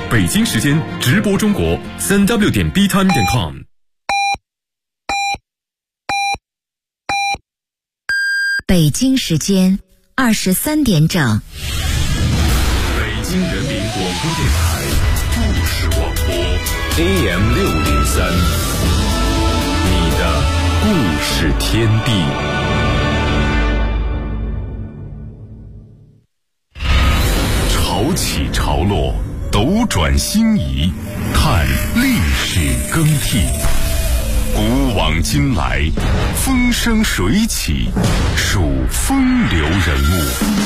北京时间直播中国3w.btime.com。 北京时间23点整。 北京人民广播电台故事广播 AM603，你的故事天地。潮起潮落，斗转星移，看历史更替。古往今来，风生水起，数风流人物。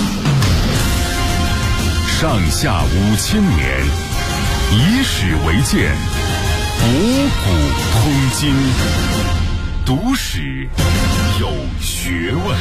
上下5000年，以史为鉴，博古通今。读史有学问。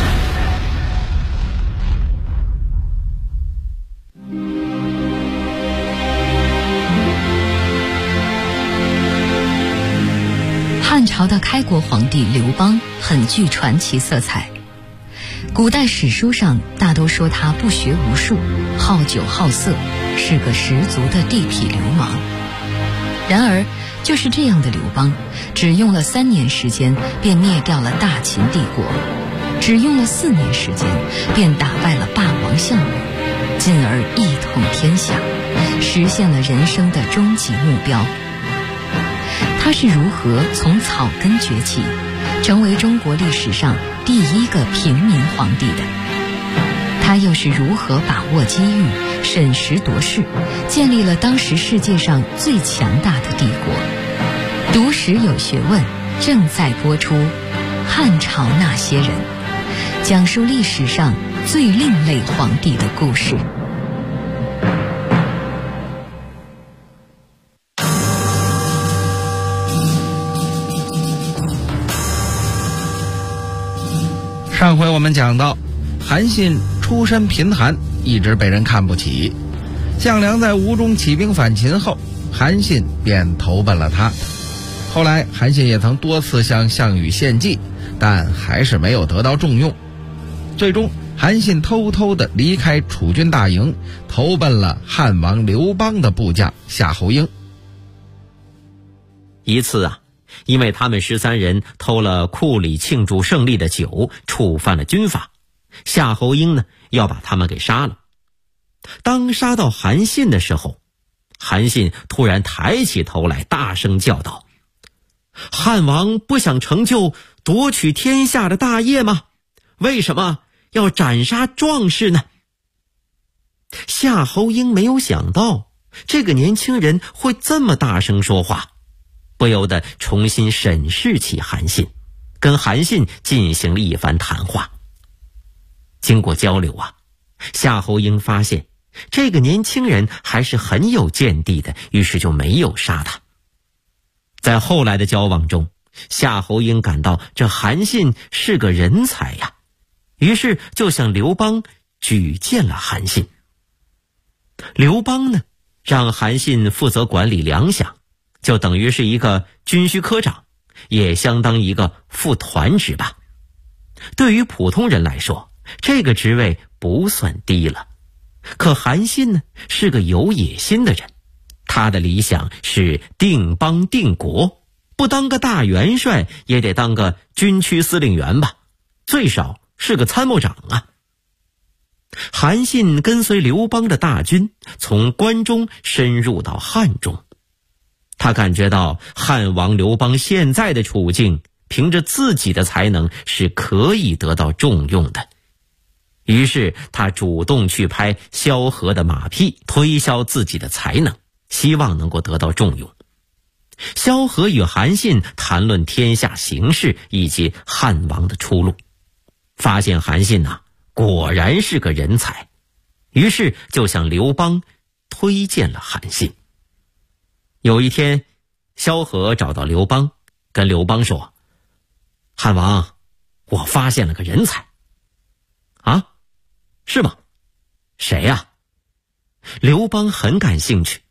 汉朝的开国皇帝刘邦很具传奇色彩，古代史书上大都说他不学无术，好酒好色，是个十足的地痞流氓。然而就是这样的刘邦，只用了3年时间便灭掉了大秦帝国，只用了4年时间便打败了霸王项羽，进而一统天下，实现了人生的终极目标。他是如何从草根崛起，成为中国历史上第一个平民皇帝的？他又是如何把握机遇，审时度势，建立了当时世界上最强大的帝国？读史有学问，正在播出《汉朝那些人》，讲述历史上最另类皇帝的故事。 上回我们讲到，韩信出身贫寒，一直被人看不起。项梁在吴中起兵反秦后，韩信便投奔了他。后来韩信也曾多次向项羽献计，但还是没有得到重用。最终韩信偷偷地离开楚军大营，投奔了汉王刘邦的部将夏侯婴。 一次因为他们13人偷了库里庆祝胜利的酒，触犯了军法，夏侯婴呢要把他们给杀了。当杀到韩信的时候，韩信突然抬起头来，大声叫道：汉王不想成就夺取天下的大业吗？为什么要斩杀壮士呢？夏侯婴没有想到这个年轻人会这么大声说话，不由得重新审视起韩信，跟韩信进行了一番谈话。经过交流夏侯婴发现这个年轻人还是很有见地的，于是就没有杀他。在后来的交往中，夏侯婴感到这韩信是个人才于是就向刘邦举荐了韩信。刘邦呢，让韩信负责管理粮饷，就等于是一个军需科长，也相当一个副团职吧。对于普通人来说，这个职位不算低了。可韩信呢，是个有野心的人，他的理想是定邦定国，不当个大元帅也得当个军区司令员吧，最少是个参谋长韩信跟随刘邦的大军从关中深入到汉中，他感觉到汉王刘邦现在的处境，凭着自己的才能是可以得到重用的。于是他主动去拍萧何的马屁，推销自己的才能，希望能够得到重用。萧何与韩信谈论天下形势以及汉王的出路，发现韩信果然是个人才，于是就向刘邦推荐了韩信。有一天，萧何找到刘邦，跟刘邦说：汉王，我发现了个人才。是吗？谁呀？刘邦很感兴趣。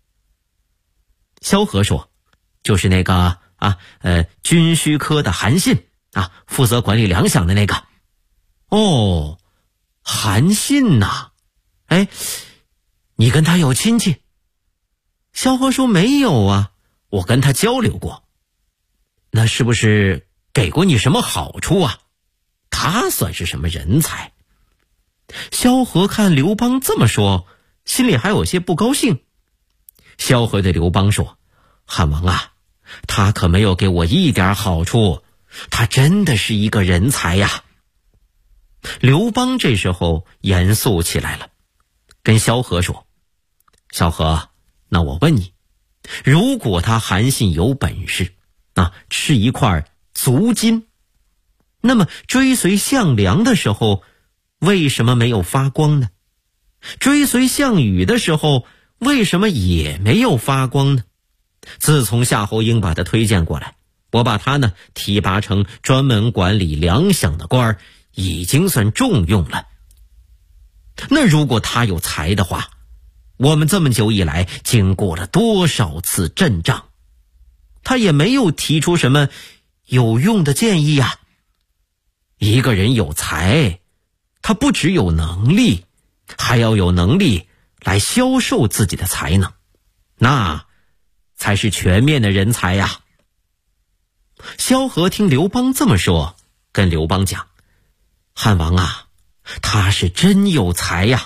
萧何说：就是那个军需科的韩信负责管理粮饷的那个。哦，韩信呐，你跟他有亲戚？ 萧何说没有啊，我跟他交流过。那是不是给过你什么好处啊？他算是什么人才？萧何看刘邦这么说，心里还有些不高兴。萧何对刘邦说，汉王啊，他可没有给我一点好处，他真的是一个人才呀。刘邦这时候严肃起来了，跟萧何说，萧何，那我问你，如果他韩信有本事是一块足金，那么追随项梁的时候为什么没有发光呢？追随项羽的时候为什么也没有发光呢？自从夏侯婴把他推荐过来，我把他呢提拔成专门管理粮饷的官儿，已经算重用了。那如果他有才的话，我们这么久以来经过了多少次阵仗，他也没有提出什么有用的建议啊。一个人有才，他不只有能力，还要有能力来销售自己的才能，那才是全面的人才呀。萧何听刘邦这么说，跟刘邦讲，汉王啊，他是真有才呀。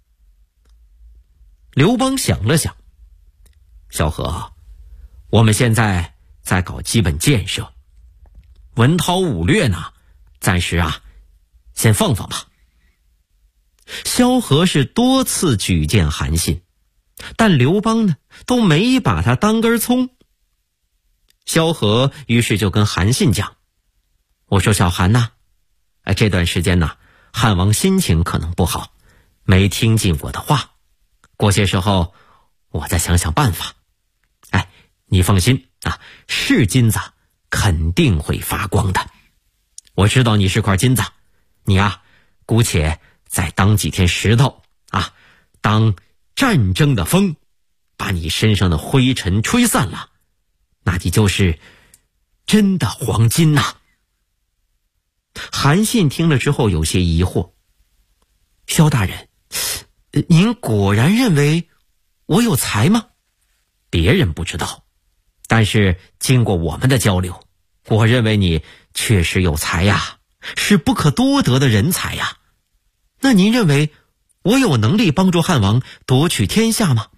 刘邦想了想，萧何，我们现在在搞基本建设，文韬武略呢，暂时先放放吧。萧何是多次举荐韩信，但刘邦呢都没把他当根葱。萧何于是就跟韩信讲，我说小韩呐，这段时间汉王心情可能不好，没听进我的话，过些时候我再想想办法。你放心是金子肯定会发光的。我知道你是块金子，你姑且再当几天石头当战争的风，把你身上的灰尘吹散了，那你就是真的黄金呐。韩信听了之后有些疑惑，萧大人，您果然认为我有才吗？别人不知道，但是经过我们的交流，我认为你确实有才呀，是不可多得的人才呀。那您认为我有能力帮助汉王夺取天下吗？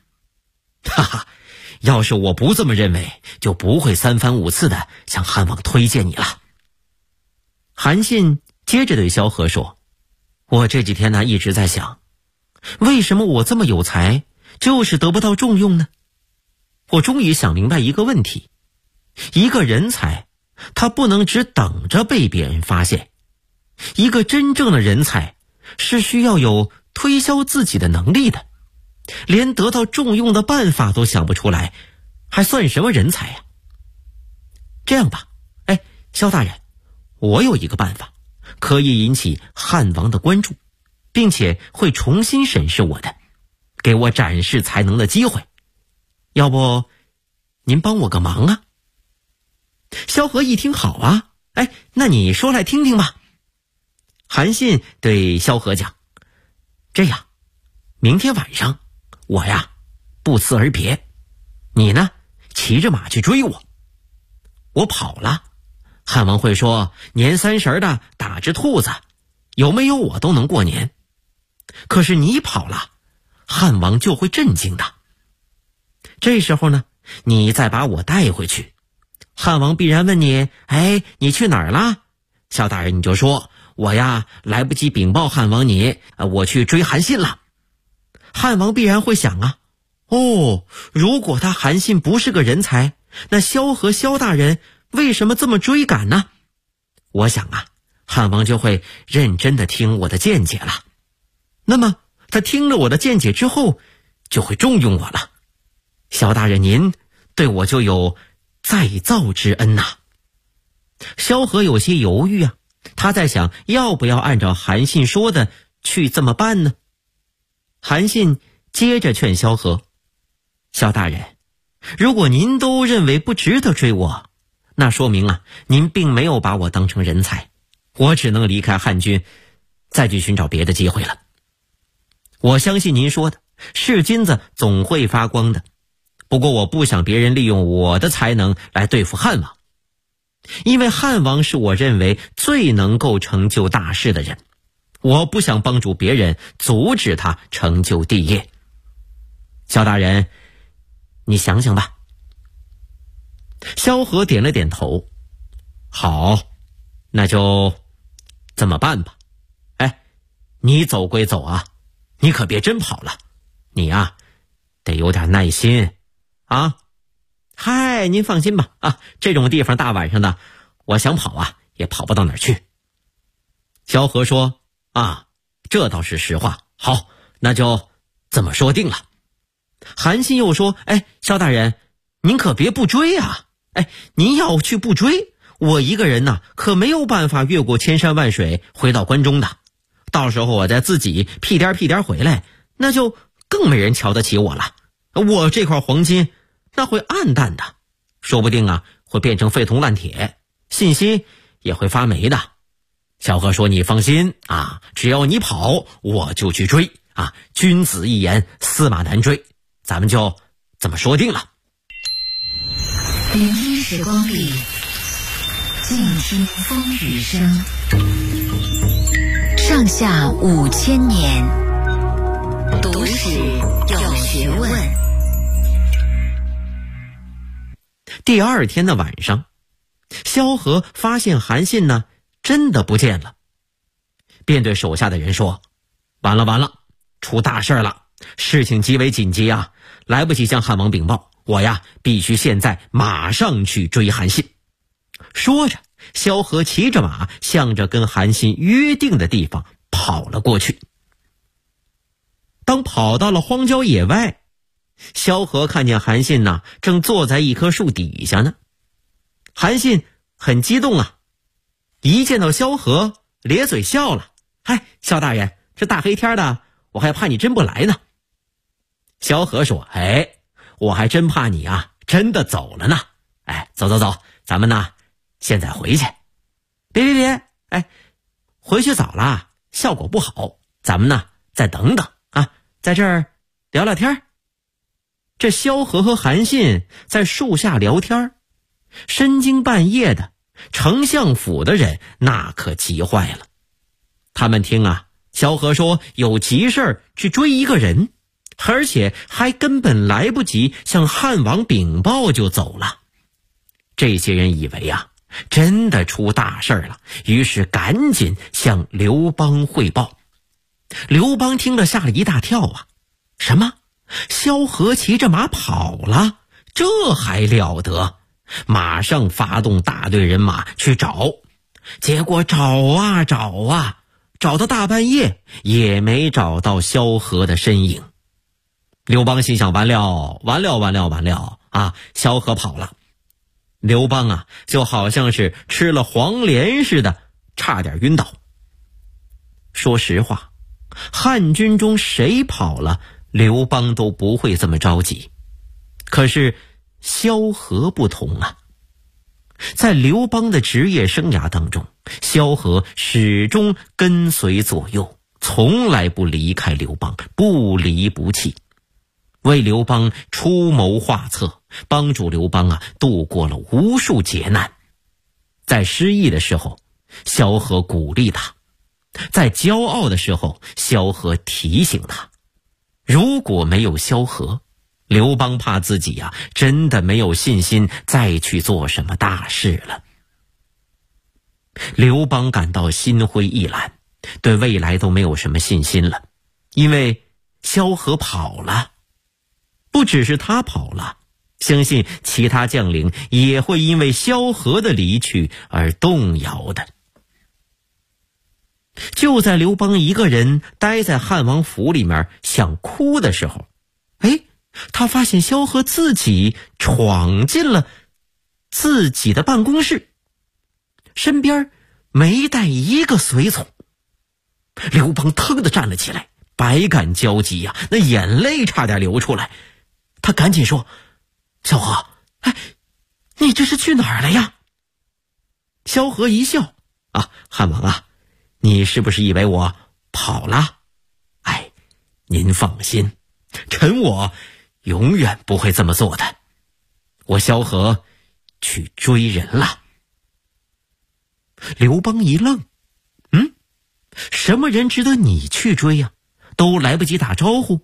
要是我不这么认为，就不会三番五次的向汉王推荐你了。韩信接着对萧何说，我这几天一直在想，为什么我这么有才就是得不到重用呢？我终于想明白一个问题，一个人才他不能只等着被别人发现，一个真正的人才是需要有推销自己的能力的，连得到重用的办法都想不出来，还算什么人才呀？这样吧，萧大人，我有一个办法可以引起汉王的关注，并且会重新审视我的，给我展示才能的机会，要不您帮我个忙啊？萧何一听，好啊，那你说来听听吧。韩信对萧何讲，这样，明天晚上我不辞而别，你呢骑着马去追我，我跑了，汉王会说年30的打只兔子，有没有我都能过年。可是你跑了，汉王就会震惊的。这时候呢，你再把我带回去，汉王必然问你，你去哪儿了？萧大人你就说，我来不及禀报汉王你，我去追韩信了。汉王必然会想如果他韩信不是个人才，那萧何萧大人为什么这么追赶呢？我想汉王就会认真的听我的见解了。那么他听了我的见解之后，就会重用我了。萧大人您对我就有再造之恩呐。萧何有些犹豫他在想要不要按照韩信说的去这么办呢？韩信接着劝萧何，萧大人，如果您都认为不值得追我，那说明您并没有把我当成人才，我只能离开汉军，再去寻找别的机会了。我相信您说的是金子总会发光的， 不过我不想别人利用我的才能来对付汉王，因为汉王是我认为最能够成就大事的人，我不想帮助别人阻止他成就帝业。萧大人，你想想吧。萧何点了点头，好，那就这么办吧。哎，你走归走啊，你可别真跑了，你呀，得有点耐心啊。嗨，您放心吧，啊，这种地方大晚上的，我想跑啊，也跑不到哪儿去。萧何说，啊，这倒是实话，好，那就这么说定了。韩信又说，哎，萧大人，您可别不追啊，哎，您要去不追，我一个人呢，可没有办法越过千山万水回到关中的，到时候我再自己屁颠屁颠回来，那就更没人瞧得起我了，我这块黄金那会暗淡的，说不定啊会变成废铜烂铁，信心也会发霉的。萧何说，你放心啊，只要你跑，我就去追啊，君子一言，驷马难追，咱们就这么说定了。 聆听时光里，静听风雨声，上下5000年，读史有学问。 第二天的晚上，萧何发现韩信呢真的不见了，便对手下的人说，完了，出大事了，事情极为紧急啊，来不及向汉王禀报，我呀必须现在马上去追韩信。说着，萧何骑着马向着跟韩信约定的地方跑了过去。当跑到了荒郊野外，萧何看见韩信呢正坐在一棵树底下呢。韩信很激动啊，一见到萧何咧嘴笑了，嗨，萧大人，这大黑天的，我还怕你真不来呢。萧何说，哎，我还真怕你啊真的走了呢。哎，走，咱们呢现在回去。别，哎，回去早了效果不好，咱们呢再等等啊，在这儿聊聊天。这萧何和韩信在树下聊天，深更半夜的，丞相府的人那可急坏了。他们听啊，萧何说有急事去追一个人，而且还根本来不及向汉王禀报就走了。这些人以为啊真的出大事了，于是赶紧向刘邦汇报。刘邦听了吓了一大跳啊，什么？萧何骑着马跑了？这还了得！马上发动大队人马去找，结果找啊，找到大半夜也没找到萧何的身影。刘邦心想，完了啊，萧何跑了。刘邦啊就好像是吃了黄连似的，差点晕倒。说实话，汉军中谁跑了，刘邦都不会这么着急。可是萧何不同啊，在刘邦的职业生涯当中，萧何始终跟随左右，从来不离开刘邦，不离不弃，为刘邦出谋划策，帮助刘邦啊度过了无数劫难。在失意的时候，萧何鼓励他；在骄傲的时候，萧何提醒他。如果没有萧何，刘邦怕自己啊真的没有信心再去做什么大事了。刘邦感到心灰意懒，对未来都没有什么信心了，因为萧何跑了。不只是他跑了，相信其他将领也会因为萧何的离去而动摇的。就在刘邦一个人待在汉王府里面想哭的时候，他发现萧何自己闯进了自己的办公室，身边没带一个随从。刘邦腾地站了起来，百感交集呀，那眼泪差点流出来。他赶紧说，萧何，你这是去哪儿了呀？萧何一笑，汉王啊，你是不是以为我跑了？您放心，臣我永远不会这么做的。我萧何去追人了。刘邦一愣，什么人值得你去追呀？都来不及打招呼。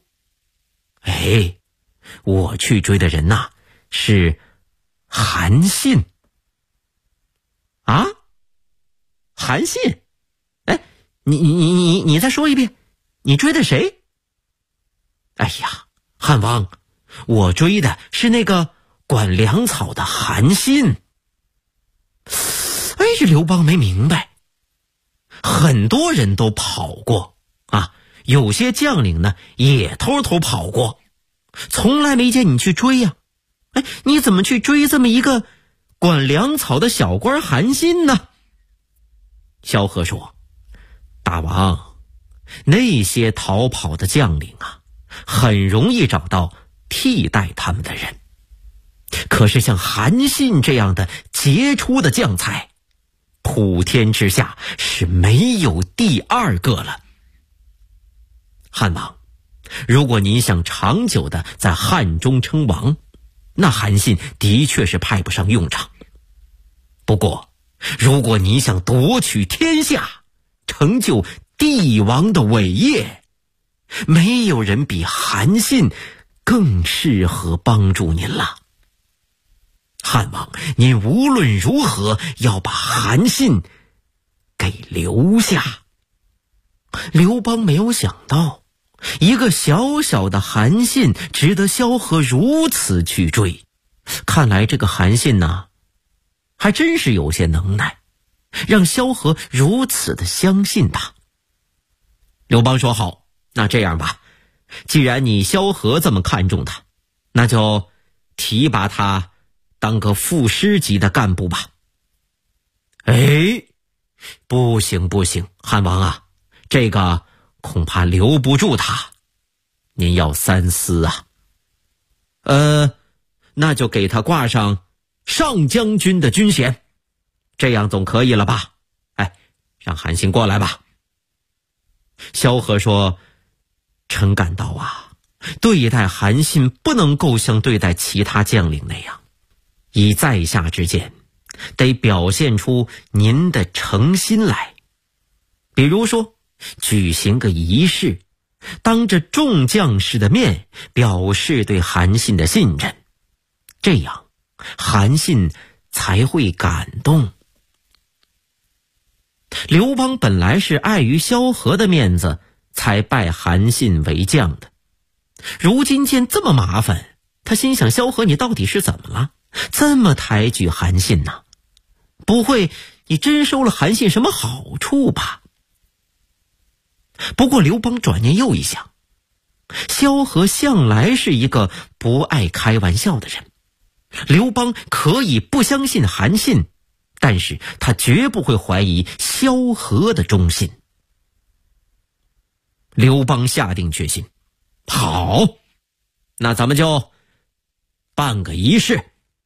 我去追的人呐，是韩信。啊？韩信？你再说一遍，你追的谁？哎呀，汉王，我追的是那个管粮草的韩信。这刘邦没明白，很多人都跑过啊，有些将领呢也偷偷跑过，从来没见你去追呀。你怎么去追这么一个管粮草的小官韩信呢？萧何说，大王，那些逃跑的将领啊，很容易找到替代他们的人，可是像韩信这样的杰出的将才，普天之下是没有第二个了。汉王，如果您想长久的在汉中称王，那韩信的确是派不上用场。不过如果你想夺取天下，成就帝王的伟业，没有人比韩信更适合帮助您了。汉王，您无论如何要把韩信给留下。刘邦没有想到，一个小小的韩信值得萧何如此去追。看来这个韩信呢，还真是有些能耐，让萧何如此的相信他。刘邦说，好，那这样吧，既然你萧何这么看重他，那就提拔他当个副师级的干部吧。不行，汉王啊，这个恐怕留不住他，您要三思啊。那就给他挂上上将军的军衔，这样总可以了吧？让韩信过来吧。萧何说，臣感到啊，对待韩信不能够像对待其他将领那样，以在下之见，得表现出您的诚心来。比如说，举行个仪式，当着众将士的面表示对韩信的信任，这样韩信才会感动。刘邦本来是碍于萧何的面子才拜韩信为将的，如今见这么麻烦，他心想，萧何你到底是怎么了？这么抬举韩信呢？不会你真收了韩信什么好处吧？不过刘邦转念又一想，萧何向来是一个不爱开玩笑的人，刘邦可以不相信韩信，但是他绝不会怀疑萧何的忠心。刘邦下定决心，好，那咱们就办个仪式。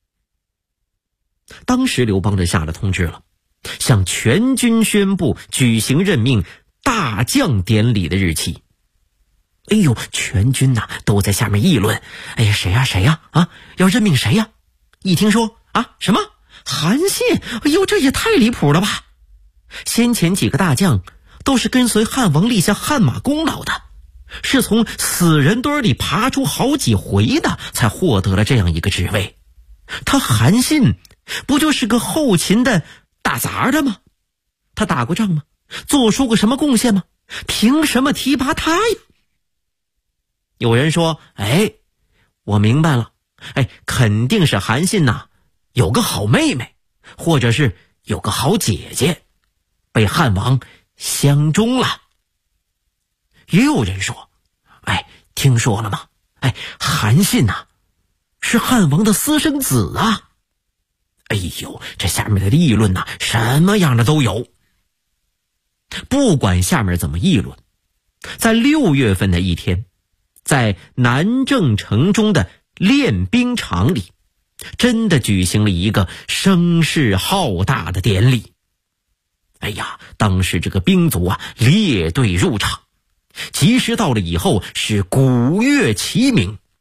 当时刘邦就下了通知了，向全军宣布举行任命大将典礼的日期。全军呐都在下面议论，谁呀要任命谁呀？一听说什么韩信，这也太离谱了吧！先前几个大将都是跟随汉王立下汗马功劳的，是从死人堆里爬出好几回的，才获得了这样一个职位。他韩信不就是个后勤的打杂的吗？他打过仗吗？做出过什么贡献吗？凭什么提拔他呀？有人说，我明白了，肯定是韩信呐有个好妹妹，或者是有个好姐姐，被汉王相中了。也有人说，听说了吗？韩信呐是汉王的私生子啊。这下面的议论呐，什么样的都有。不管下面怎么议论，在6月份的一天，在南郑城中的练兵场里，真的举行了一个声势浩大的典礼。当时这个兵卒列队入场，及时到了以后是鼓乐齐鸣，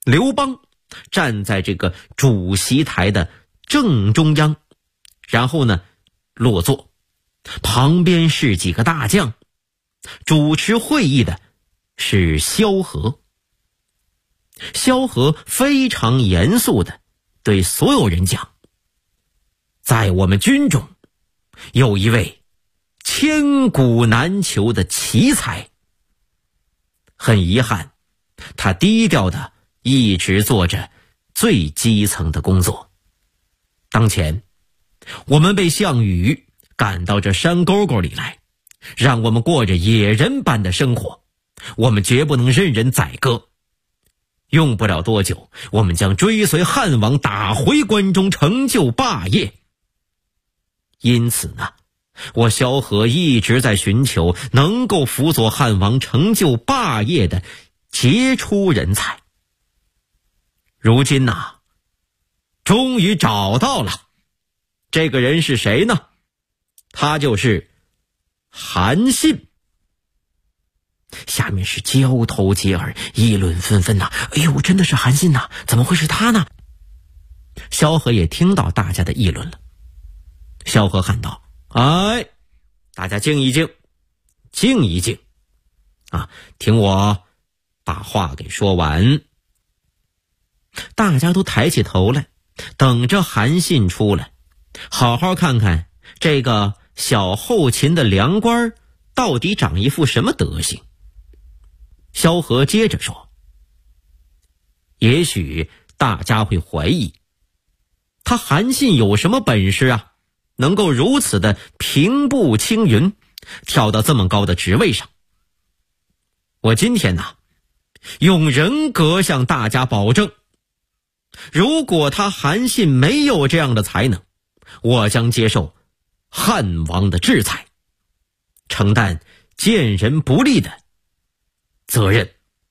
刘邦站在这个主席台的正中央，然后呢落座，旁边是几个大将，主持会议的是萧何。萧何非常严肃地对所有人讲，在我们军中有一位千古难求的奇才，很遗憾，他低调地一直做着最基层的工作。当前我们被项羽赶到这山沟沟里来，让我们过着野人般的生活，我们绝不能任人宰割。用不了多久，我们将追随汉王打回关中，成就霸业。因此呢，我萧何一直在寻求能够辅佐汉王成就霸业的杰出人才。如今呢，终于找到了。这个人是谁呢？他就是韩信。下面是交头接耳，议论纷纷呐。哎呦，真的是韩信呐，怎么会是他呢？萧何也听到大家的议论了。萧何喊道：哎，大家静一静，静一静啊，听我把话给说完。大家都抬起头来，等着韩信出来，好好看看这个小后勤的粮官到底长一副什么德行。萧何接着说，也许大家会怀疑，他韩信有什么本事啊，能够如此的平步青云，跳到这么高的职位上。我今天呢，用人格向大家保证，如果他韩信没有这样的才能，我将接受汉王的制裁，承担见人不利的责任。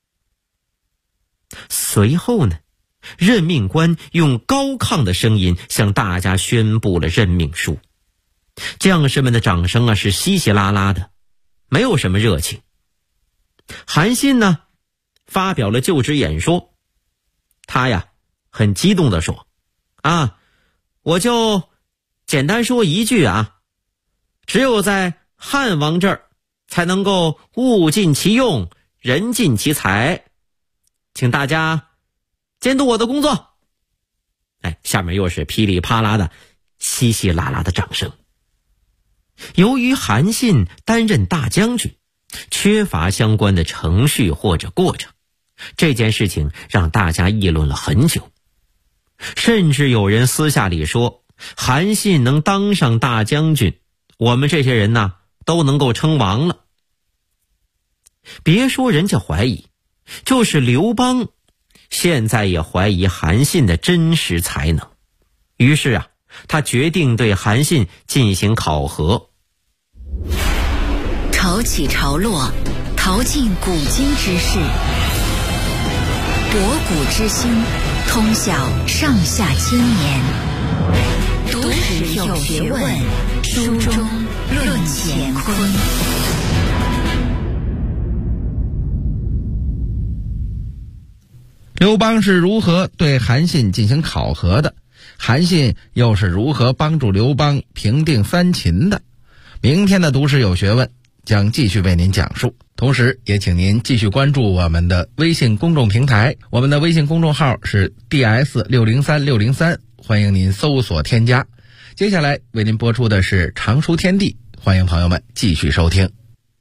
随后呢，任命官用高亢的声音向大家宣布了任命书。将士们的掌声啊是稀稀拉拉的，没有什么热情。韩信呢，发表了就职演说，他呀很激动地说，我就简单说一句啊，只有在汉王这儿才能够物尽其用，人尽其才，请大家监督我的工作。下面又是噼里啪啦的稀稀拉拉的掌声。由于韩信担任大将军，缺乏相关的程序或者过程，这件事情让大家议论了很久，甚至有人私下里说，韩信能当上大将军，我们这些人呢都能够称王了。别说人家怀疑，就是刘邦现在也怀疑韩信的真实才能。于是啊，他决定对韩信进行考核。 潮起潮落，淘尽古今之事，博古之心，通晓上下千年。读史有学问，书中论乾坤。 刘邦是如何对韩信进行考核的？韩信又是如何帮助刘邦平定三秦的？明天的读史有学问将继续为您讲述，同时也请您继续关注我们的微信公众平台，我们的微信公众号是 DS603603，欢迎您搜索添加。接下来为您播出的是常书天地，欢迎朋友们继续收听。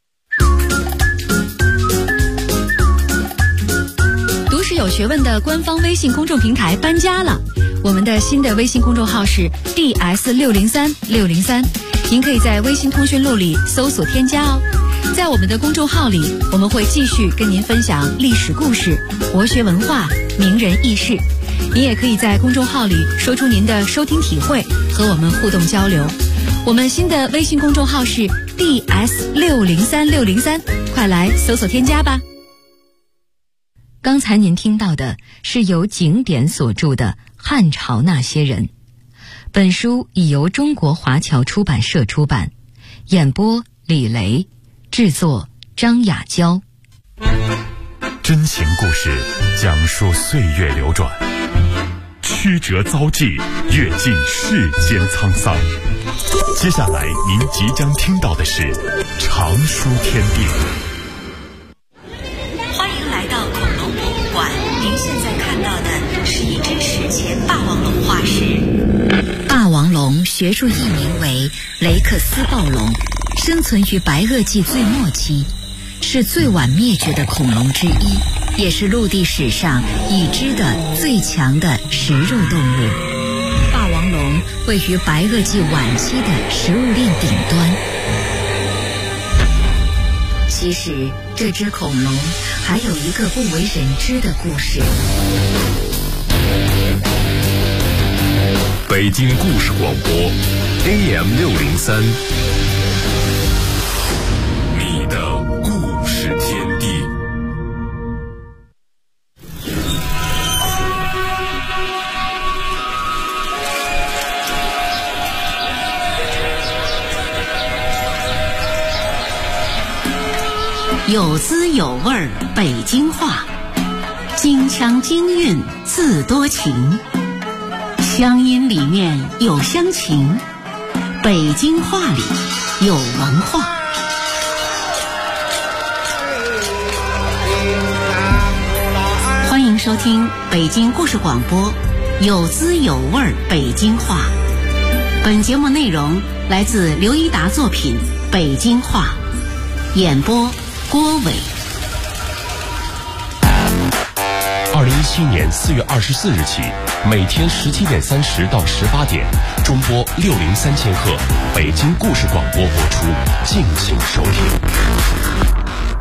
读史有学问的官方微信公众平台搬家了，我们的新的微信公众号是 DS603603，您可以在微信通讯录里搜索添加哦。在我们的公众号里，我们会继续跟您分享历史故事、国学文化、名人轶事。您也可以在公众号里说出您的收听体会，和我们互动交流。我们新的微信公众号是 DS603603，快来搜索添加吧。刚才您听到的是由景典所著的《汉朝那些人》，本书已由中国华侨出版社出版，演播李雷，制作张雅娇。 这真情故事讲述岁月流转，曲折遭际，阅尽世间沧桑。接下来您即将听到的是常书天地。 欢迎来到恐龙博物馆，您现在看到的是一只史前霸王龙化石。霸王龙学术译名为雷克斯暴龙，生存于白垩纪最末期，是最晚灭绝的恐龙之一，也是陆地史上已知的最强的食肉动物。霸王龙位于白垩纪晚期的食物链顶端。其实这只恐龙还有一个不为人知的故事。 北京故事广播 AM603， 你的故事天地。 有滋有味儿北京话，京腔京韵字多情，乡音里面有乡情，北京话里有文化。欢迎收听北京故事广播，有滋有味儿北京话。本节目内容来自刘一达作品《北京话》，演播郭伟。 2017年4月24日起，每天17点30到18点，中波603千赫，北京故事广播播出，敬请收听。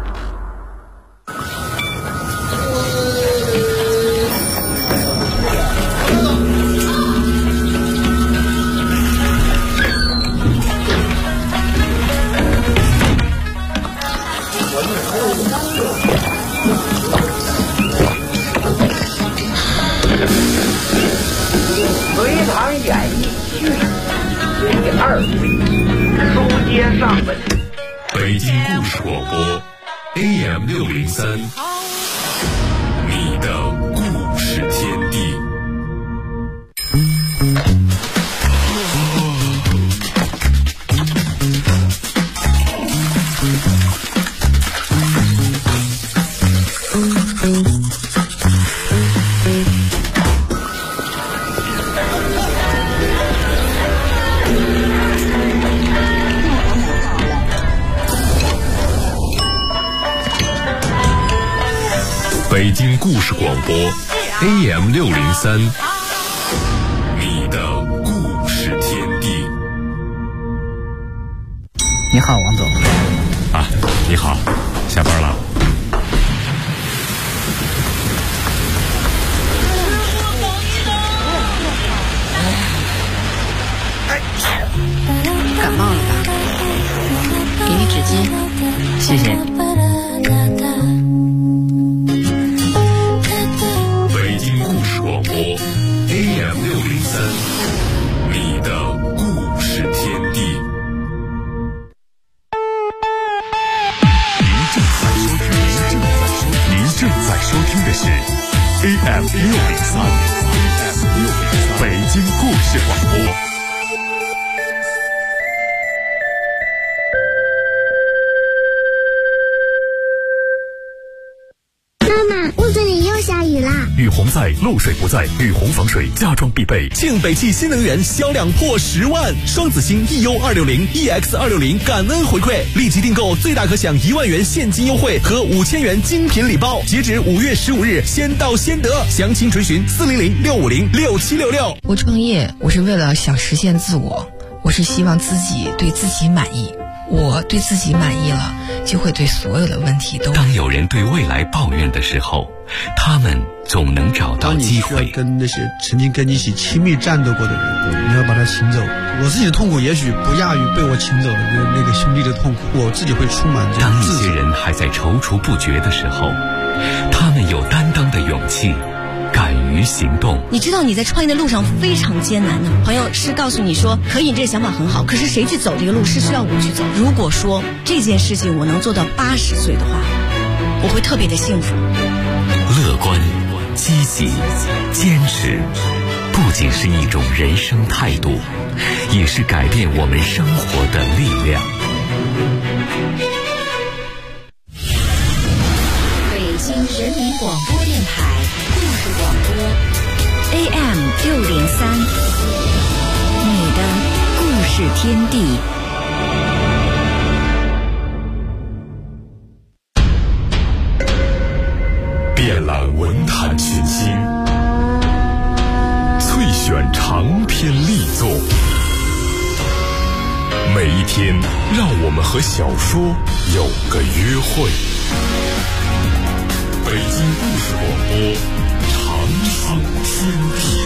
北京故事广播 AM603， 你的故事天地。北京故事广播 AM603， 你的故事天地。 你好，王总。 啊，你好，下班了。 感冒了吧？给你纸巾。 谢谢。 北京故事广播 AM603， 你的故事天地。您正在收听的是 AM603， 北京故事广播。雨洪在，漏水不在，雨洪防水家装必备。 庆北汽新能源销量破10万，双子星 EU260、EX260感恩回馈，立即订购最大可享1万元现金优惠和5000元精品礼包，截止5月15日，先到先得。详情垂询400-650-6766。 我创业，我是为了想实现自我，我是希望自己对自己满意。我对自己满意了，就会对所有的问题都。 当有人对未来抱怨的时候，他们总能找到机会。 当你需要跟那些曾经跟你一起亲密战斗过的人，你要把他请走。我自己的痛苦也许不亚于被我请走的那个兄弟的痛苦，我自己会充满这种自责。 当一些人还在踌躇不决的时候，他们有担当的勇气，敢于行动。 你知道你在创业的路上非常艰难的，朋友是告诉你说可以，你这个想法很好，可是谁去走这个路是需要我去走。如果说这件事情我能做到80岁的话，我会特别的幸福。 观、积极、坚持，不仅是一种人生态度，也是改变我们生活的力量。 北京人民广播电台故事广播 AM603，你的故事天地。 遍览文坛群星，萃选长篇力作，每一天让我们和小说有个约会。北京故事广播，长生天地。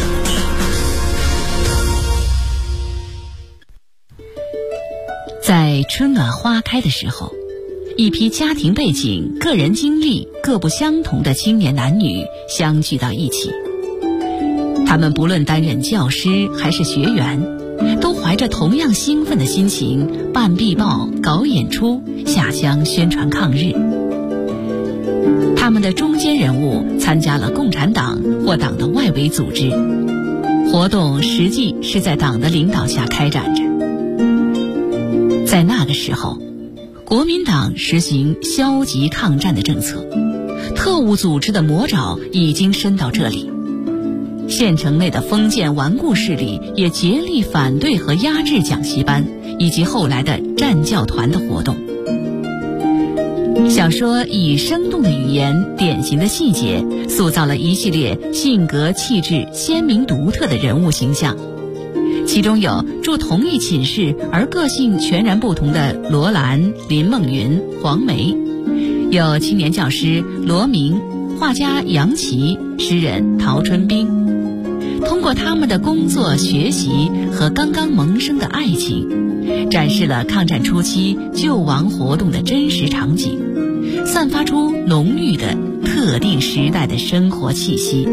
在春暖花开的时候，一批家庭背景、个人经历各不相同的青年男女相聚到一起。他们不论担任教师还是学员，都怀着同样兴奋的心情办壁报、搞演出、下乡宣传抗日。他们的中坚人物参加了共产党或党的外围组织，活动实际是在党的领导下开展着。在那个时候，国民党实行消极抗战的政策，特务组织的魔爪已经伸到这里。县城内的封建顽固势力也竭力反对和压制讲习班以及后来的战教团的活动。小说以生动的语言、典型的细节，塑造了一系列性格气质鲜明独特的人物形象。其中有住同一寝室而个性全然不同的罗兰、林梦云、黄梅，有青年教师罗明、画家杨琦、诗人陶春冰。通过他们的工作、学习和刚刚萌生的爱情，展示了抗战初期救亡活动的真实场景，散发出浓郁的特定时代的生活气息。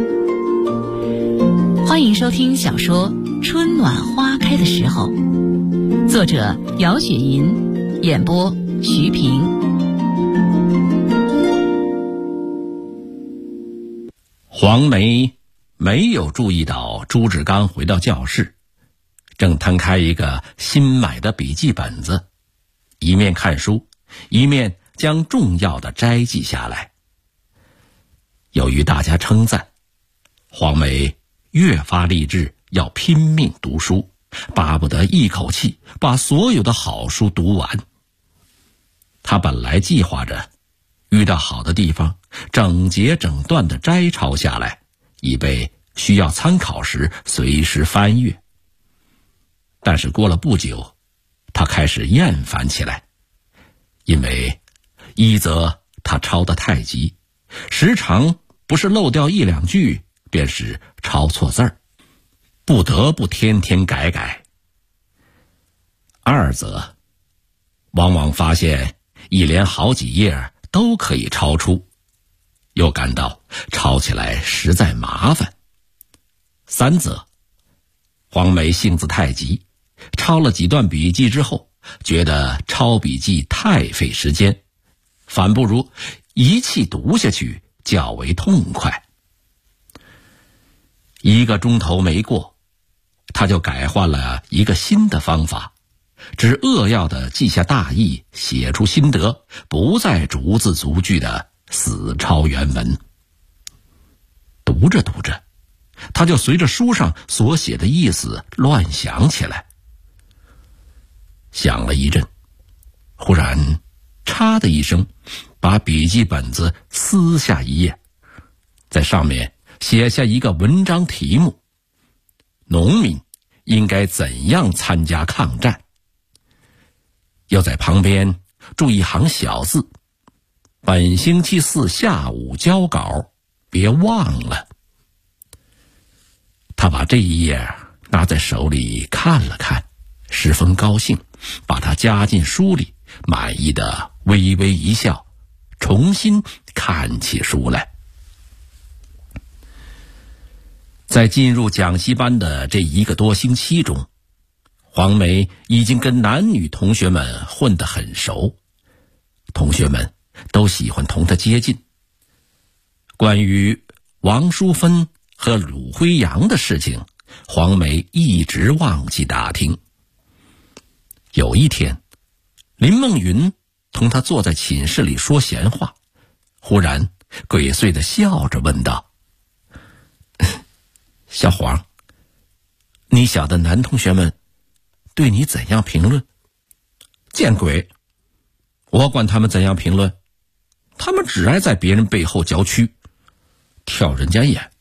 欢迎收听小说《春暖花开的时候》，作者姚雪银，演播徐平。 黄梅没有注意到朱志刚回到教室，正摊开一个新买的笔记本子，一面看书，一面将重要的摘记下来。由于大家称赞，黄梅越发立志要拼命读书，巴不得一口气把所有的好书读完。他本来计划着遇到好的地方整节整段的摘抄下来，以备需要参考时随时翻阅。但是过了不久，他开始厌烦起来，因为一则他抄得太急，时常不是漏掉一两句，便是抄错字儿，不得不天天改改。二则往往发现一连好几页都可以抄出，又感到抄起来实在麻烦。三则黄梅性子太急，抄了几段笔记之后，觉得抄笔记太费时间，反不如一气读下去较为痛快。1个钟头没过，他就改换了一个新的方法，只扼要地记下大意，写出心得，不再逐字逐句地死抄原文。读着读着，他就随着书上所写的意思乱想起来。想了一阵，忽然嚓的一声，把笔记本子撕下一页，在上面写下一个文章题目：农民应该怎样参加抗战。又在旁边注一行小字：本星期四下午交稿，别忘了。他把这一页拿在手里看了看，十分高兴，把它夹进书里，满意的微微一笑，重新看起书来。在进入讲习班的这1个多星期中，黄梅已经跟男女同学们混得很熟，同学们都喜欢同她接近。关于王淑芬和鲁辉阳的事情，黄梅一直忘记打听。有一天，林梦云同他坐在寝室里说闲话，忽然鬼祟地笑着问道：小黄，你晓得男同学们对你怎样评论？见鬼，我管他们怎样评论，他们只爱在别人背后嚼蛆，挑人家眼。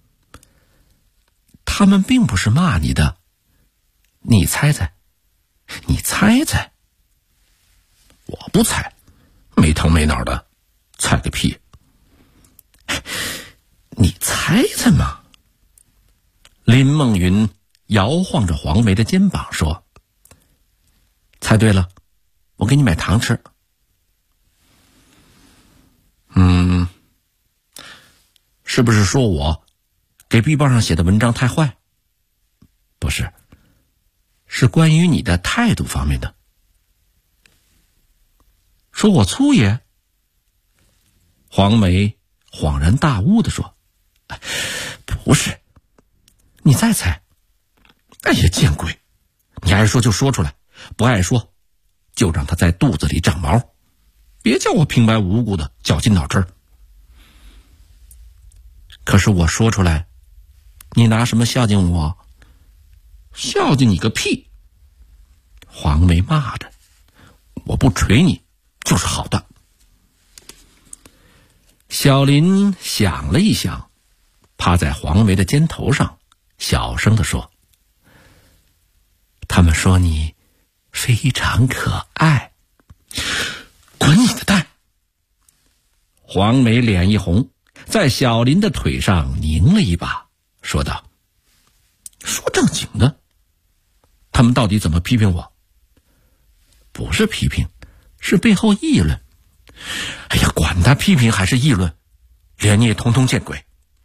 他们并不是骂你的，你猜猜，你猜猜。我不猜，没头没脑的，猜个屁。你猜猜嘛。林梦云摇晃着黄梅的肩膀说：猜对了，我给你买糖吃。是不是说我给壁报上写的文章太坏？不是，是关于你的态度方面的。说我粗野？黄梅恍然大悟地说：不是，你再猜。哎呀，见鬼，你爱说就说出来，不爱说就让他在肚子里长毛，别叫我平白无故的绞尽脑汁。可是我说出来，你拿什么孝敬我？孝敬你个屁！黄梅骂着，我不捶你就是好的。小林想了一想，趴在黄梅的肩头上，小声地说：他们说你非常可爱。滚你的蛋！黄梅脸一红，在小林的腿上拧了一把，说道：说正经的，他们到底怎么批评我？不是批评，是背后议论。哎呀，管他批评还是议论，连你也通通见鬼。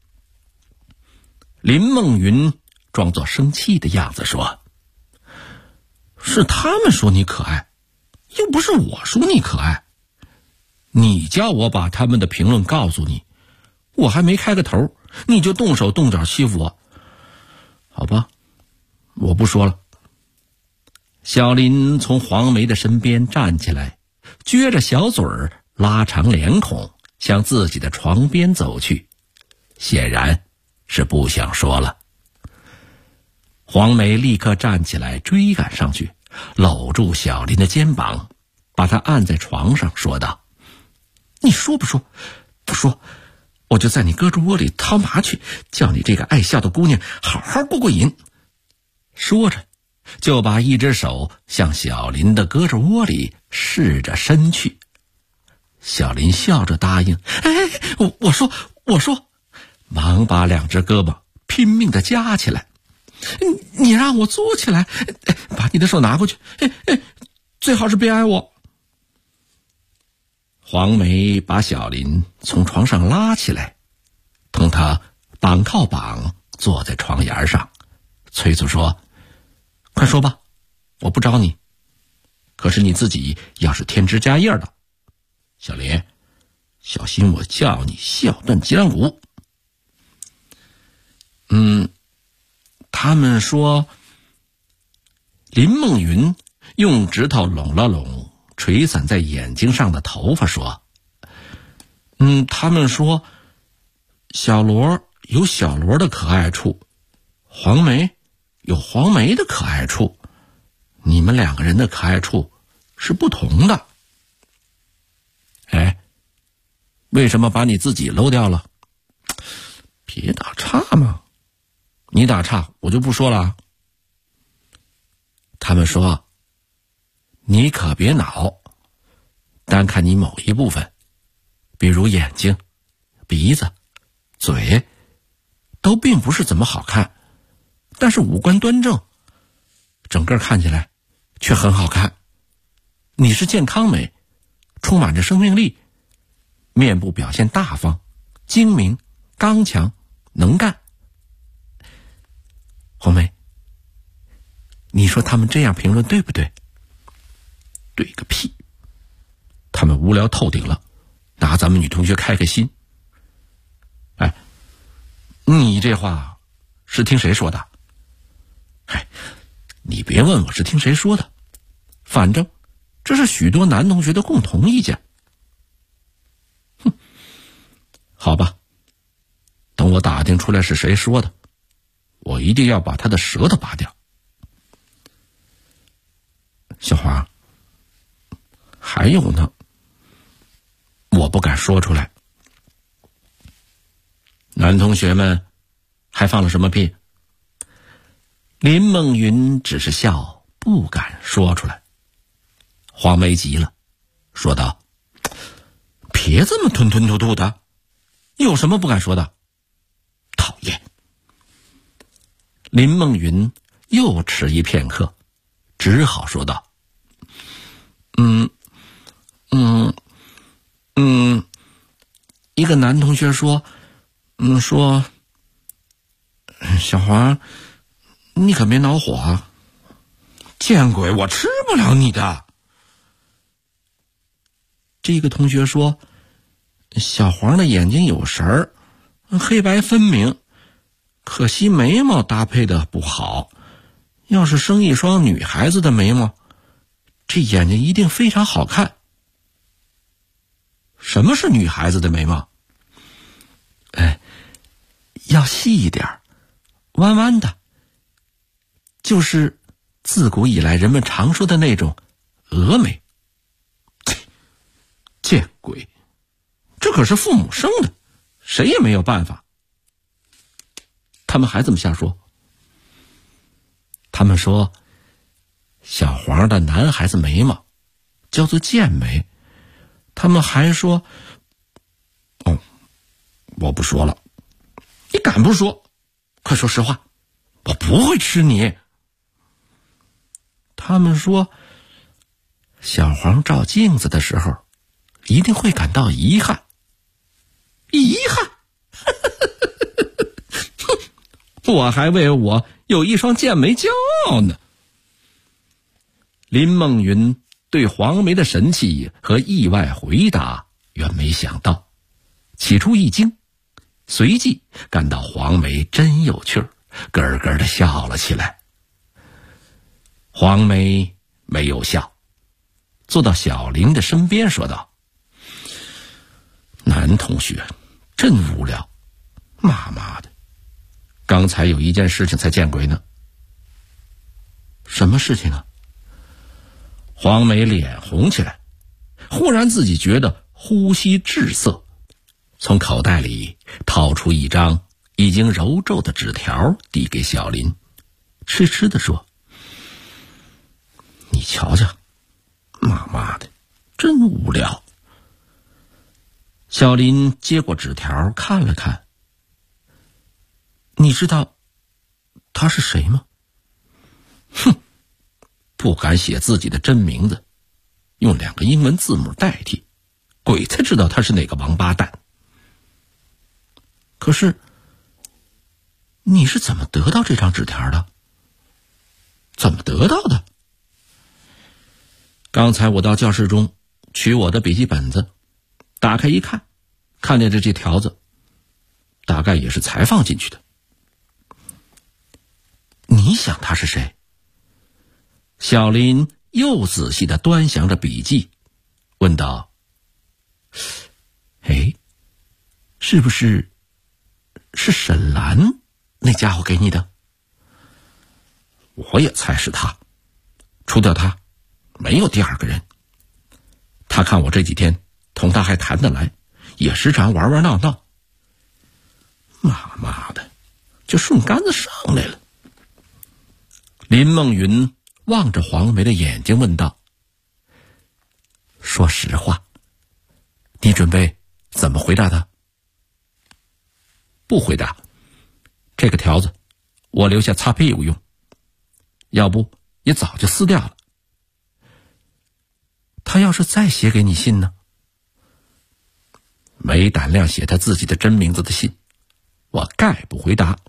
林梦云装作生气的样子说：是他们说你可爱，又不是我说你可爱。你叫我把他们的评论告诉你，我还没开个头，你就动手动脚欺负我。好吧，我不说了。小林从黄梅的身边站起来，撅着小嘴儿，拉长脸孔，向自己的床边走去，显然是不想说了。黄梅立刻站起来追赶上去，搂住小林的肩膀，把他按在床上，说道：你说不说？不说，我就在你胳肢窝里掏麻去，叫你这个爱笑的姑娘好好过过瘾。说着就把一只手向小林的胳肢窝里试着伸去。小林笑着答应：我说，忙把两只胳膊拼命地夹起来。你让我坐起来，把你的手拿过去，最好是别挨我。黄梅把小林从床上拉起来，同他绑靠绑坐在床沿上，催促说：快说吧，我不招你，可是你自己要是添枝加叶的，小林，小心我叫你笑断脊梁骨。他们说，林梦云用指头拢了拢垂散在眼睛上的头发，说：他们说小罗有小罗的可爱处，黄梅有黄梅的可爱处，你们两个人的可爱处是不同的。为什么把你自己漏掉了？别打岔嘛，你打岔我就不说了。他们说你可别恼，单看你某一部分，比如眼睛、鼻子、嘴，都并不是怎么好看，但是五官端正，整个看起来却很好看。你是健康美，充满着生命力，面部表现大方、精明、刚强、能干。红梅，你说他们这样评论对不对？对个屁！他们无聊透顶了，拿咱们女同学开个心。 你这话是听谁说的？你别问我是听谁说的，反正这是许多男同学的共同意见。好吧，等我打听出来是谁说的，我一定要把他的舌头拔掉。小华，还有呢，我不敢说出来。男同学们还放了什么屁？林梦云只是笑，不敢说出来。黄梅急了，说道：别这么吞吞吐吐的，有什么不敢说的？讨厌！林梦云又迟疑片刻，只好说道：一个男同学说，小华，你可别恼火啊！见鬼，我吃不了你的。这个同学说，小黄的眼睛有神儿，黑白分明，可惜眉毛搭配的不好。要是生一双女孩子的眉毛，这眼睛一定非常好看。什么是女孩子的眉毛？要细一点，弯弯的，就是自古以来人们常说的那种峨眉。见鬼，这可是父母生的，谁也没有办法。他们还这么瞎说。他们说小黄的男孩子眉毛叫做剑眉，他们还说，我不说了。你敢不说？快说实话，我不会吃你。他们说小黄照镜子的时候一定会感到遗憾。遗憾？我还为我有一双剑眉骄傲呢。林梦云对黄梅的神气和意外回答原没想到，起初一惊，随即感到黄梅真有趣儿，咯咯地笑了起来。黄梅没有笑，坐到小林的身边说道：男同学真无聊，妈妈的，刚才有一件事情才见鬼呢。什么事情啊？黄梅脸红起来，忽然自己觉得呼吸滞涩，从口袋里掏出一张已经揉皱的纸条递给小林，痴痴地说：你瞧瞧，妈妈的，真无聊。小林接过纸条看了看。你知道他是谁吗？不敢写自己的真名字，用2个英文字母代替，鬼才知道他是哪个王八蛋。可是你是怎么得到这张纸条的？怎么得到的？刚才我到教室中取我的笔记本子，打开一看，看见这条子，大概也是才放进去的。你想他是谁？小林又仔细地端详着笔记，问道：是不是沈兰那家伙给你的？我也猜是他，除掉他没有第二个人。他看我这几天同他还谈得来，也时常玩玩闹闹，妈的就顺杆子上来了。林梦云望着黄梅的眼睛问道：说实话，你准备怎么回答他？不回答，这个条子我留下擦屁股用，要不也早就撕掉了。他要是再写给你信呢？没胆量写他自己的真名字的信，我概不回答。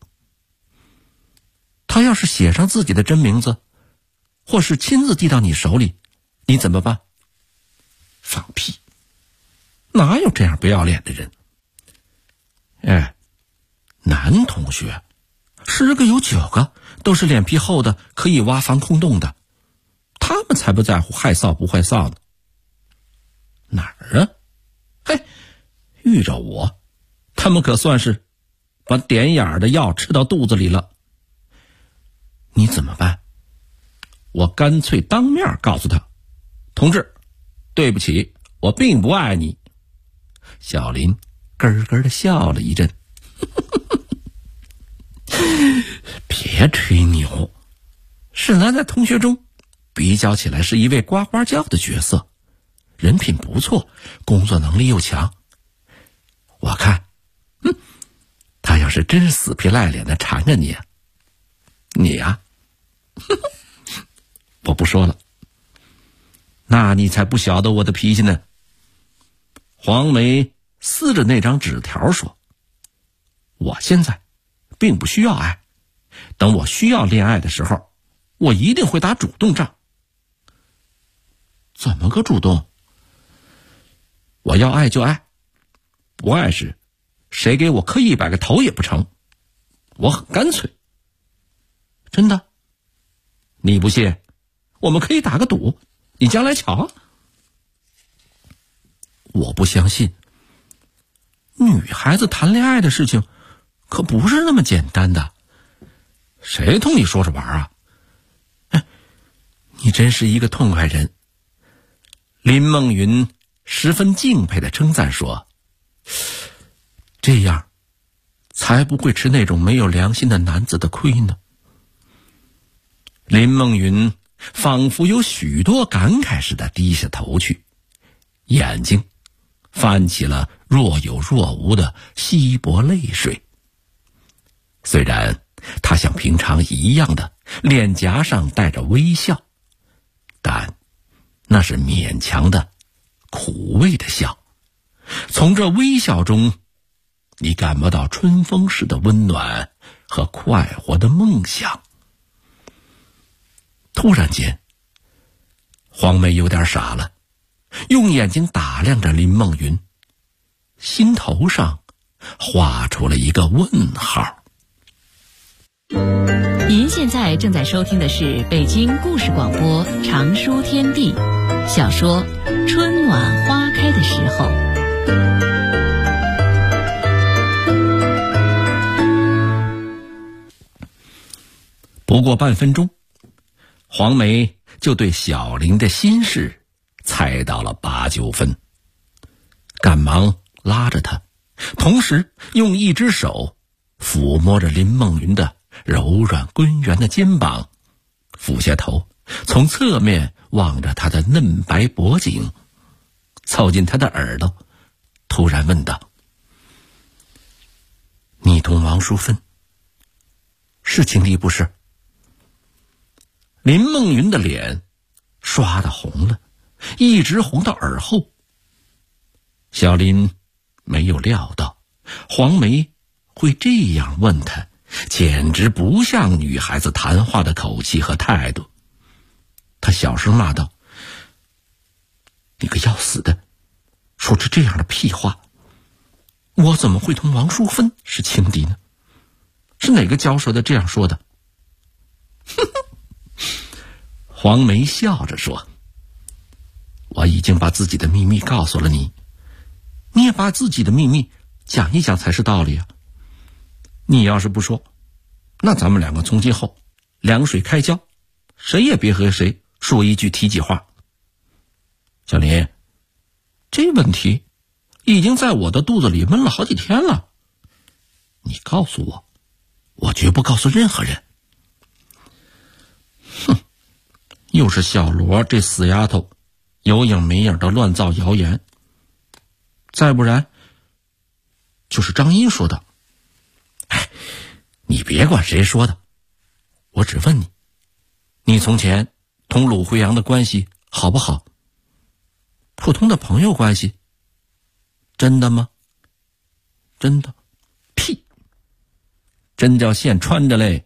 他要是写上自己的真名字，或是亲自递到你手里，你怎么办？放屁！哪有这样不要脸的人？ 男同学10个有9个都是脸皮厚的，可以挖防空洞的，他们才不在乎害臊不害臊呢。哪儿啊？嘿，遇着我，他们可算是把点眼的药吃到肚子里了。你怎么办？我干脆当面告诉他，同志，对不起，我并不爱你。小林咯咯的笑了一阵，别吹牛，沈兰在同学中比较起来是一位呱呱叫的角色，人品不错，工作能力又强。我看他要是真死皮赖脸的缠着你，你呀我不说了，那你才不晓得我的脾气呢。黄梅撕着那张纸条说，我现在并不需要爱，等我需要恋爱的时候，我一定会打主动仗。怎么个主动？我要爱就爱，不爱时谁给我磕100个头也不成，我很干脆。真的？你不信，我们可以打个赌，你将来瞧啊。我不相信，女孩子谈恋爱的事情可不是那么简单的，谁同你说着玩啊？你真是一个痛快人。林梦云十分敬佩地称赞说，这样才不会吃那种没有良心的男子的亏呢。林梦云仿佛有许多感慨似的低下头去，眼睛泛起了若有若无的稀薄泪水。虽然他像平常一样的脸颊上带着微笑，但那是勉强的苦味的笑，从这微笑中你感不到春风似的温暖和快活的梦想。突然间，黄梅有点傻了，用眼睛打量着林梦云，心头上画出了一个问号。 您现在正在收听的是北京故事广播长书天地小说《春暖花开的时候》。 不过半分钟，黄梅就对小林的心事猜到了8、9分，赶忙拉着他，同时用一只手抚摸着林梦云的柔软浑圆的肩膀，俯下头从侧面望着他的嫩白脖颈，凑近他的耳朵，突然问道，你同王淑芬是情敌不是？林梦云的脸刷得红了，一直红到耳后。小林没有料到黄梅会这样问他，简直不像女孩子谈话的口气和态度。他小声骂道，你个要死的，说出这样的屁话，我怎么会同王淑芬是情敌呢？是哪个嚼舌的这样说的？黄梅笑着说，我已经把自己的秘密告诉了你，你也把自己的秘密讲一讲才是道理啊。你要是不说，那咱们两个从今后凉水开交，谁也别和谁说一句提己话。小林，这问题已经在我的肚子里闷了好几天了，你告诉我，我绝不告诉任何人。哼，又是小罗这死丫头有影没影的乱造谣言，再不然就是张英说的。你别管谁说的，我只问你，你从前同鲁慧阳的关系好不好？普通的朋友关系？真的吗？真的？屁！真叫线穿着嘞。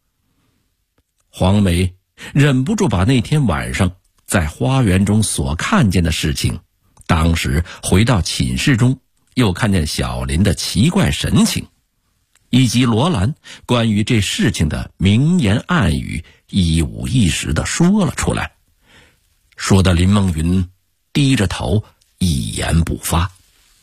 黄梅忍不住把那天晚上在花园中所看见的事情，当时回到寝室中又看见小林的奇怪神情， 以及罗兰关于这事情的明言暗语一五一十地说了出来，说的林梦云低着头一言不发。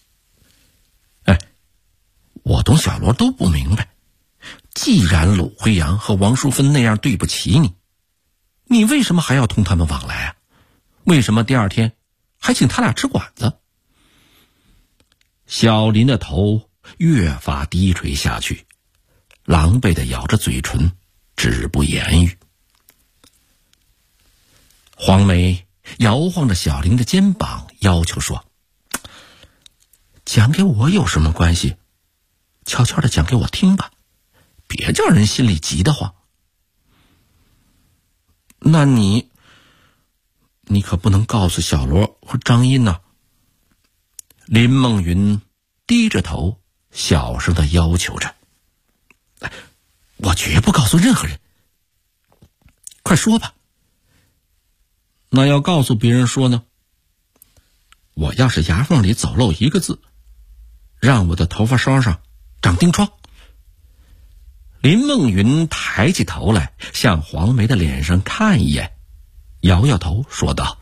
我同小罗都不明白，既然鲁辉阳和王淑芬那样对不起你，你为什么还要同他们往来啊？为什么第二天还请他俩吃馆子？小林的头越发低垂下去，狼狈地咬着嘴唇，止不言语。黄梅摇晃着小林的肩膀，要求说：讲给我有什么关系？悄悄地讲给我听吧，别叫人心里急得慌。那你可不能告诉小罗和张英呐。林梦云低着头小声地要求着：我绝不告诉任何人。快说吧。那要告诉别人说呢？我要是牙缝里走漏一个字，让我的头发梢上长钉疮。林梦云抬起头来，向黄梅的脸上看一眼，摇摇头说道：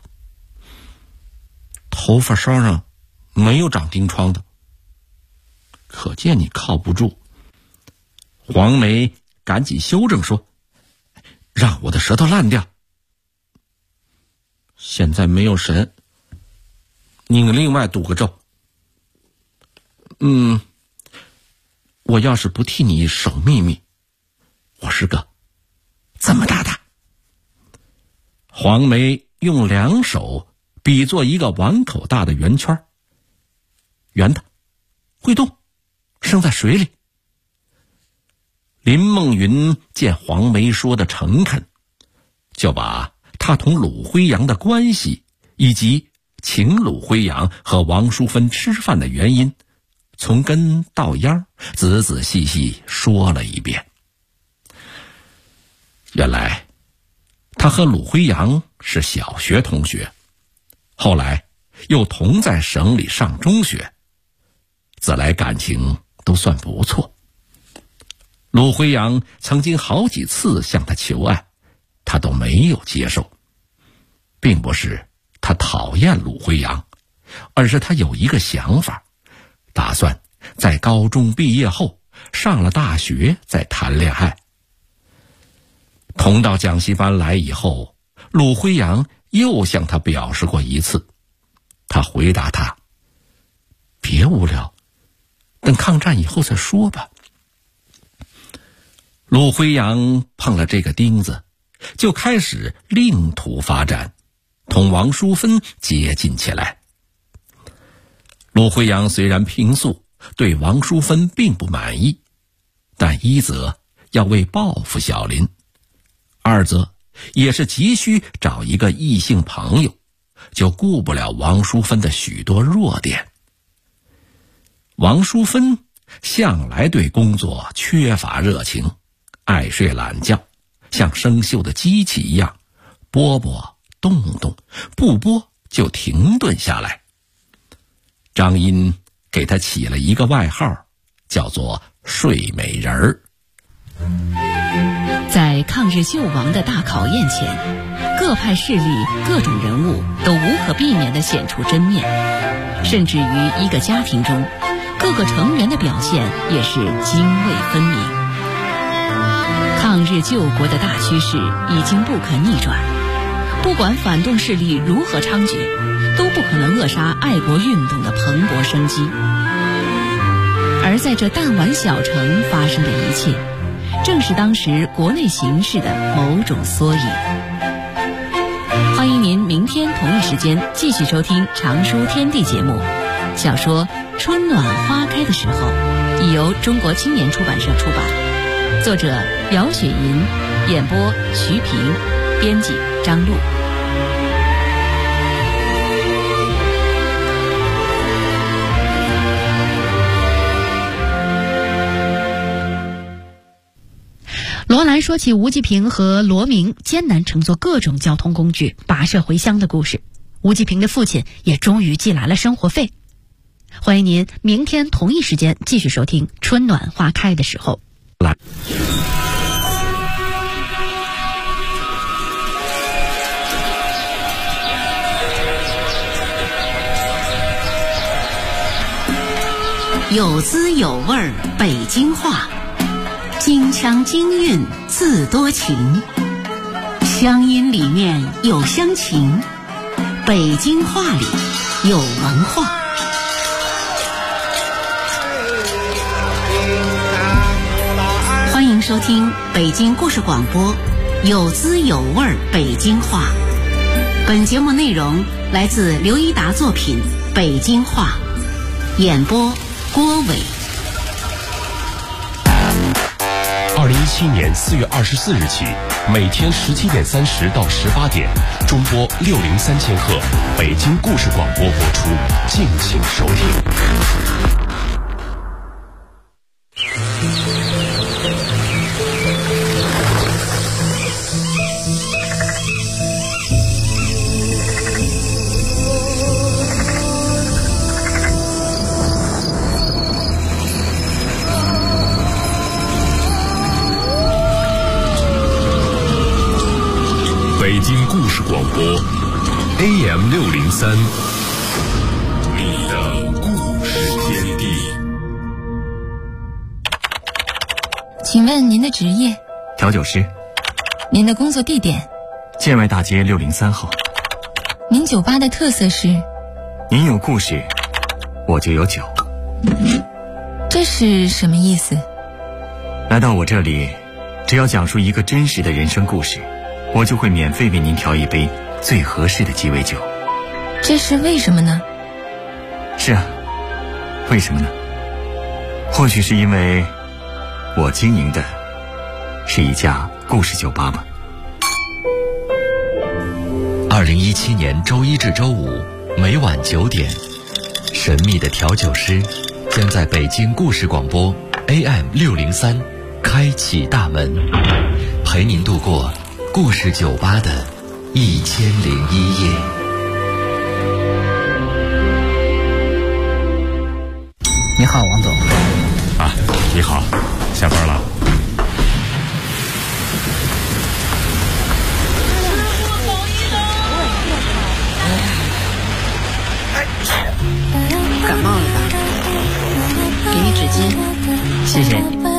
头发梢上没有长钉疮的。可见你靠不住。黄梅赶紧修正说：让我的舌头烂掉。现在没有神，你另外赌个咒。我要是不替你守秘密，我是个这么大的。黄梅用两手比作一个碗口大的圆圈，圆的，会动，生在水里。林梦云见黄梅说的诚恳，就把他同鲁辉阳的关系以及请鲁辉阳和王淑芬吃饭的原因从根到秧仔仔细细说了一遍。原来他和鲁辉阳是小学同学，后来又同在省里上中学，自来感情都算不错。鲁辉阳曾经好几次向他求爱，他都没有接受。并不是他讨厌鲁辉阳，而是他有一个想法，打算在高中毕业后上了大学再谈恋爱。同到讲习班来以后，鲁辉阳又向他表示过一次，他回答他：别无聊，等抗战以后再说吧。鲁辉阳碰了这个钉子，就开始另图发展，同王淑芬接近起来。鲁辉阳虽然平素对王淑芬并不满意，但一则要为报复小林，二则也是急需找一个异性朋友，就顾不了王淑芬的许多弱点。王淑芬向来对工作缺乏热情，爱睡懒觉，像生锈的机器一样，拨拨动动，不拨就停顿下来。张英给他起了一个外号，叫做睡美人儿。 在抗日救亡的大考验前，各派势力、各种人物都无可避免地显出真面，甚至于一个家庭中，各个成员的表现也是泾渭分明。抗日救国的大趋势已经不可逆转，不管反动势力如何猖獗，都不可能扼杀爱国运动的蓬勃生机。而在这弹丸小城发生的一切，正是当时国内形势的某种缩影。欢迎您明天同一时间继续收听《常书天地》节目。小说《春暖花开的时候》已由中国青年出版社出版，作者姚雪银，演播徐平，编辑张璐。 罗兰说起吴继平和罗明艰难乘坐各种交通工具跋涉回乡的故事，吴继平的父亲也终于寄来了生活费。 欢迎您明天同一时间继续收听《春暖花开的时候》。 来， 有滋有味儿北京话，京腔京韵字多情，乡音里面有乡情，北京话里有文化。欢迎收听北京故事广播，有滋有味儿北京话。本节目内容来自刘一达作品《北京话》，演播郭伟。 2017年4月24日起，每天17点30到18点，中波603千赫，北京故事广播播出，敬请收听。 北京故事广播 AM603， 你的故事天地。 请问您的职业？ 调酒师。 您的工作地点？ 建外大街603号。 您酒吧的特色是？ 您有故事，我就有酒。 这是什么意思？ 来到我这里，只要讲述一个真实的人生故事，我就会免费为您调一杯最合适的鸡尾酒。 这是为什么呢？ 是啊，为什么呢？或许是因为我经营的是一家故事酒吧吧。 2017年周一至周五每晚9点，神秘的调酒师将在北京故事广播 AM603 开启大门，陪您度过故事酒吧的1001夜。 你好，王总。 啊，你好，下班了。 感冒了吧？给你纸巾。 谢谢你。